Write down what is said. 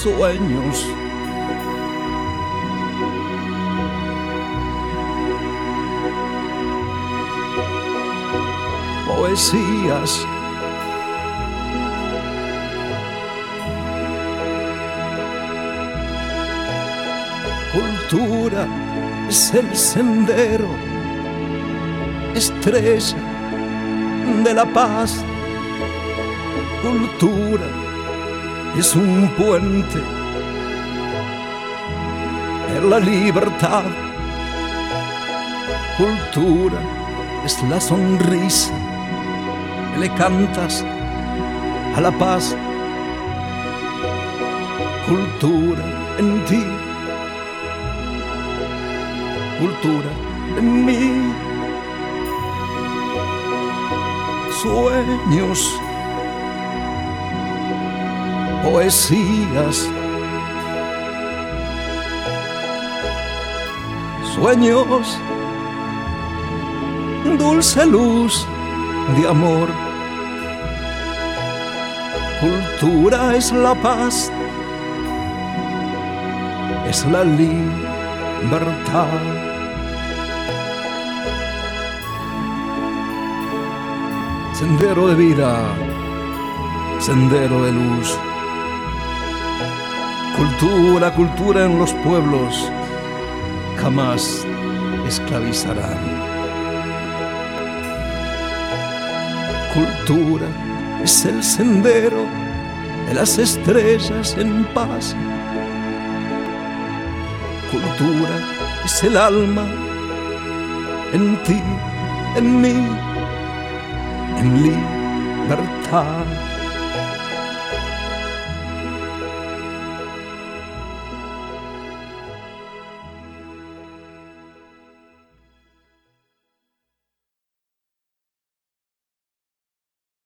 sueños. Poesías, cultura es el sendero, estrella de la paz. Cultura es un puente en la libertad. Cultura es la sonrisa que le cantas a la paz. Cultura en ti, cultura en mí. Sueños, poesías, sueños, dulce luz de amor. Cultura es la paz, es la libertad. Sendero de vida, sendero de luz. Cultura, cultura en los pueblos jamás esclavizarán. Cultura es el sendero de las estrellas en paz. Cultura es el alma en ti, en mí, en libertad.